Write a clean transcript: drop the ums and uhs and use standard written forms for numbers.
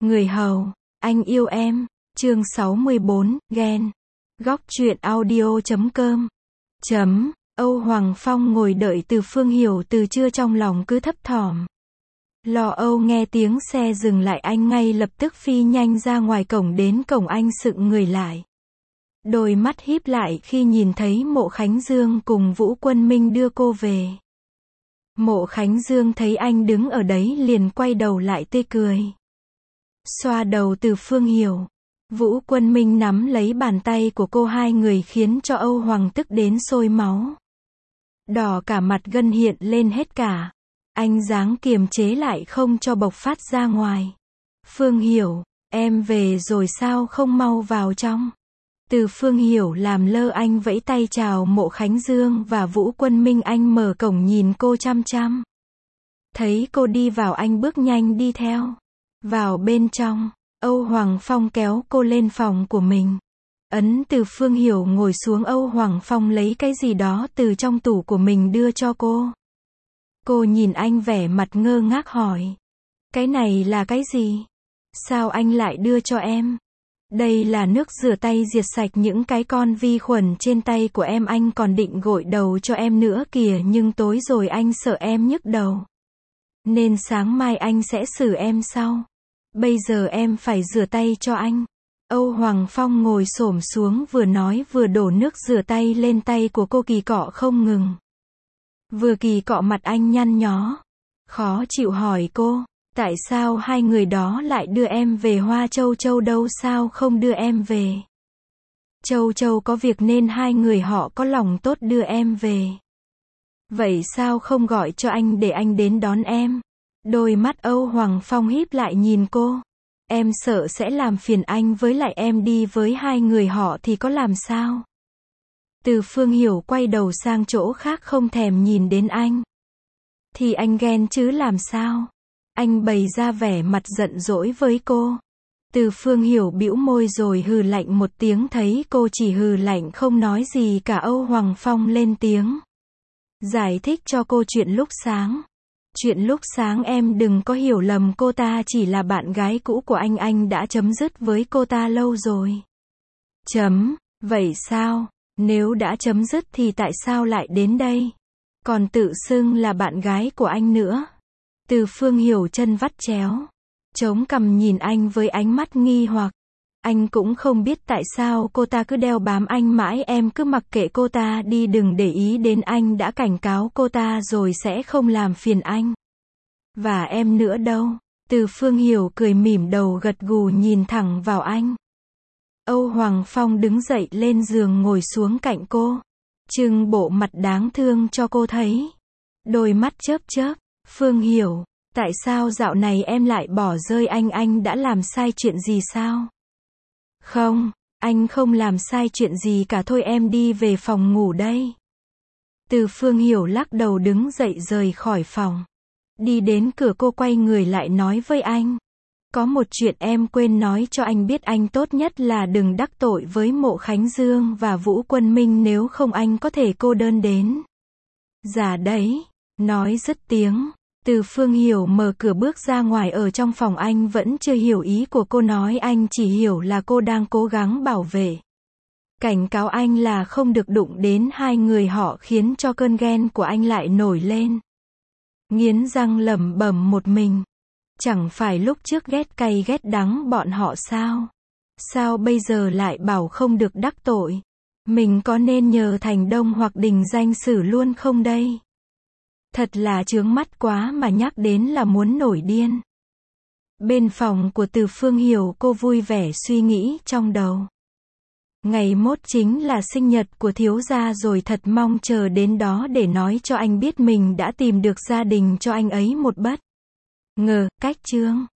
Người hầu, anh yêu em. Chương 64, ghen. Góc truyện audio.com. Âu Hoàng Phong ngồi đợi Từ Phương Hiểu từ trưa, trong lòng cứ thấp thỏm. Lo âu nghe tiếng xe dừng lại, anh ngay lập tức phi nhanh ra ngoài cổng. Đến cổng anh sững người lại. Đôi mắt híp lại khi nhìn thấy Mộ Khánh Dương cùng Vũ Quân Minh đưa cô về. Mộ Khánh Dương thấy anh đứng ở đấy liền quay đầu lại tươi cười. Xoa đầu Từ Phương Hiểu. Vũ Quân Minh nắm lấy bàn tay của cô, hai người khiến cho Âu Hoàng tức đến sôi máu. Đỏ cả mặt, gân hiện lên hết cả. Anh ráng kiềm chế lại không cho bộc phát ra ngoài. Phương Hiểu, em về rồi sao không mau vào trong? Từ Phương Hiểu làm lơ, anh vẫy tay chào Mộ Khánh Dương và Vũ Quân Minh. Anh mở cổng nhìn cô chăm chăm. Thấy cô đi vào, anh bước nhanh đi theo. Vào bên trong, Âu Hoàng Phong kéo cô lên phòng của mình. Ấn Từ Phương Hiểu ngồi xuống, Âu Hoàng Phong lấy cái gì đó từ trong tủ của mình đưa cho cô. Cô nhìn anh vẻ mặt ngơ ngác hỏi. Cái này là cái gì? Sao anh lại đưa cho em? Đây là nước rửa tay diệt sạch những cái con vi khuẩn trên tay của em. Anh còn định gội đầu cho em nữa kìa, nhưng tối rồi anh sợ em nhức đầu. Nên sáng mai anh sẽ xử em sau. Bây giờ em phải rửa tay cho anh. Âu Hoàng Phong ngồi xổm xuống, vừa nói vừa đổ nước rửa tay lên tay của cô, kỳ cọ không ngừng. Vừa kỳ cọ mặt anh nhăn nhó. Khó chịu hỏi cô, tại sao hai người đó lại đưa em về? Hoa Châu Châu đâu, sao không đưa em về? Châu Châu có việc nên hai người họ có lòng tốt đưa em về. Vậy sao không gọi cho anh để anh đến đón em? Đôi mắt Âu Hoàng Phong híp lại nhìn cô. Em sợ sẽ làm phiền anh, với lại em đi với hai người họ thì có làm sao? Từ Phương Hiểu quay đầu sang chỗ khác, không thèm nhìn đến anh. Thì anh ghen chứ làm sao? Anh bày ra vẻ mặt giận dỗi với cô. Từ Phương Hiểu bĩu môi rồi hừ lạnh một tiếng. Thấy cô chỉ hừ lạnh không nói gì cả, Âu Hoàng Phong lên tiếng. Giải thích cho cô chuyện lúc sáng. Chuyện lúc sáng em đừng có hiểu lầm, cô ta chỉ là bạn gái cũ của anh đã chấm dứt với cô ta lâu rồi. Vậy sao? Nếu đã chấm dứt thì tại sao lại đến đây? Còn tự xưng là bạn gái của anh nữa. Từ Phương Hiểu chân vắt chéo, chống cằm nhìn anh với ánh mắt nghi hoặc. Anh cũng không biết tại sao cô ta cứ đeo bám anh mãi, em cứ mặc kệ cô ta đi, đừng để ý đến. Anh đã cảnh cáo cô ta rồi sẽ không làm phiền anh. Và em nữa đâu? Từ Phương Hiểu cười mỉm đầu gật gù nhìn thẳng vào anh. Âu Hoàng Phong đứng dậy lên giường ngồi xuống cạnh cô. Trưng bộ mặt đáng thương cho cô thấy. Đôi mắt chớp chớp. Phương Hiểu, tại sao dạo này em lại bỏ rơi anh đã làm sai chuyện gì sao? Không, anh không làm sai chuyện gì cả, thôi em đi về phòng ngủ đây. Từ Phương Hiểu lắc đầu đứng dậy rời khỏi phòng. Đi đến cửa, cô quay người lại nói với anh. Có một chuyện em quên nói cho anh biết, anh tốt nhất là đừng đắc tội với Mộ Khánh Dương và Vũ Quân Minh, nếu không anh có thể cô đơn đến già đấy. Nói dứt tiếng, Từ Phương Hiểu mở cửa bước ra ngoài. Ở trong phòng anh vẫn chưa hiểu ý của cô nói, anh chỉ hiểu là cô đang cố gắng bảo vệ. Cảnh cáo anh là không được đụng đến hai người họ, khiến cho cơn ghen của anh lại nổi lên. Nghiến răng lẩm bẩm một mình. Chẳng phải lúc trước ghét cay ghét đắng bọn họ sao? Sao bây giờ lại bảo không được đắc tội? Mình có nên nhờ Thành Đông hoặc Đình Danh xử luôn không đây? Thật là chướng mắt quá, mà nhắc đến là muốn nổi điên. Bên phòng của Từ Phương Hiểu, cô vui vẻ suy nghĩ trong đầu. Ngày mốt chính là sinh nhật của thiếu gia rồi, thật mong chờ đến đó để nói cho anh biết mình đã tìm được gia đình cho anh ấy một bất ngờ. Cách chương